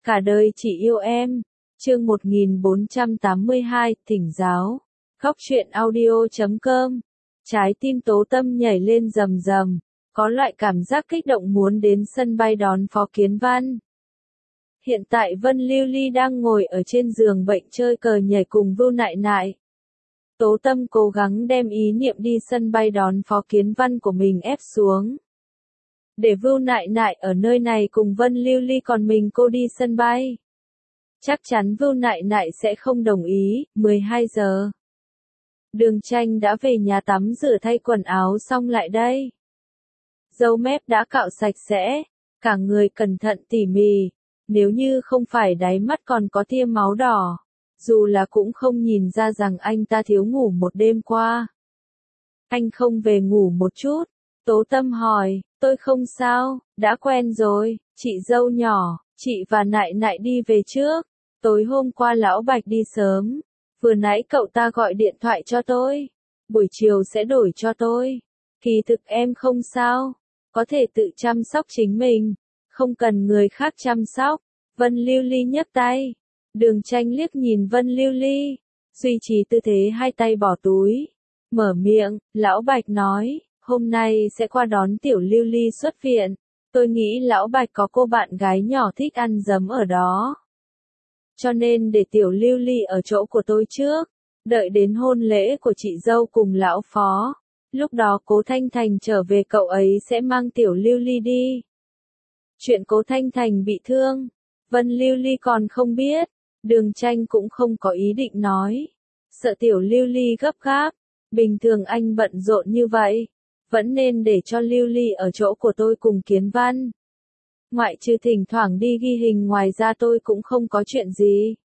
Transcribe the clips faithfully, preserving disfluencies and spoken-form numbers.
Cả đời chỉ yêu em. Chương một nghìn bốn trăm tám mươi hai, Thỉnh giáo. Góc truyện audio chấm com. Trái tim Tố Tâm nhảy lên rầm rầm, có loại cảm giác kích động muốn đến sân bay đón Phó Kiến Văn. Hiện tại Vân Lưu Ly đang ngồi ở trên giường bệnh chơi cờ nhảy cùng Vưu Nại Nại. Tố Tâm cố gắng đem ý niệm đi sân bay đón Phó Kiến Văn của mình ép xuống. Để Vưu Nại Nại ở nơi này cùng Vân Lưu Ly, còn mình cô đi sân bay. Chắc chắn Vưu Nại Nại sẽ không đồng ý. mười hai giờ. Đường Tranh đã về nhà tắm rửa thay quần áo xong lại đây. Râu mép đã cạo sạch sẽ, cả người cẩn thận tỉ mỉ, nếu như không phải đáy mắt còn có tia máu đỏ, dù là cũng không nhìn ra rằng anh ta thiếu ngủ một đêm qua. Anh không về ngủ một chút? Tố Tâm hỏi. Tôi không sao, đã quen rồi. Chị dâu nhỏ, chị và Nại Nại đi về trước. Tối hôm qua Lão Bạch đi sớm, vừa nãy cậu ta gọi điện thoại cho tôi, buổi chiều sẽ đổi cho tôi. Kỳ thực em không sao, có thể tự chăm sóc chính mình, không cần người khác chăm sóc. Vân Lưu Ly nhấc tay. Đường Tranh liếc nhìn Vân Lưu Ly, duy trì tư thế hai tay bỏ túi, mở miệng. Lão Bạch nói, hôm nay sẽ qua đón Tiểu Lưu Ly xuất viện. Tôi nghĩ Lão Bạch có cô bạn gái nhỏ thích ăn giấm ở đó, cho nên để Tiểu Lưu Ly ở chỗ của tôi trước, đợi đến hôn lễ của chị dâu cùng lão Phó, lúc đó Cố Thanh Thành trở về cậu ấy sẽ mang Tiểu Lưu Ly đi. Chuyện Cố Thanh Thành bị thương, Vân Lưu Ly còn không biết. Đường Tranh cũng không có ý định nói, sợ Tiểu Lưu Ly gấp gáp. Bình thường anh bận rộn như vậy, vẫn nên để cho Lưu Ly ở chỗ của tôi cùng Kiến Văn. Ngoại trừ thỉnh thoảng đi ghi hình, ngoài ra tôi cũng không có chuyện gì.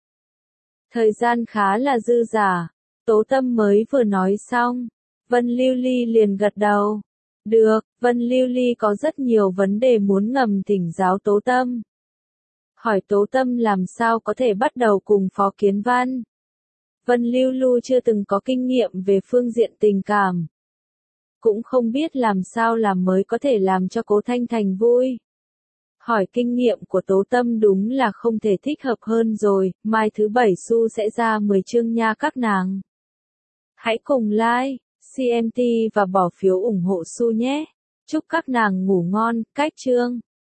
Thời gian khá là dư dả. Tố Tâm mới vừa nói xong, Vân Lưu Ly liền gật đầu. Được. Vân Lưu Ly có rất nhiều vấn đề muốn ngầm thỉnh giáo Tố Tâm. Hỏi Tố Tâm làm sao có thể bắt đầu cùng Phó Kiến Văn. Vân Lưu Ly chưa từng có kinh nghiệm về phương diện tình cảm, cũng không biết làm sao làm mới có thể làm cho Cố Thanh Thành vui. Hỏi kinh nghiệm của Tố Tâm đúng là không thể thích hợp hơn rồi. Mai thứ bảy Su sẽ ra mười chương nha các nàng. Hãy cùng like, xê em tê và bỏ phiếu ủng hộ Su nhé. Chúc các nàng ngủ ngon. Cách chương.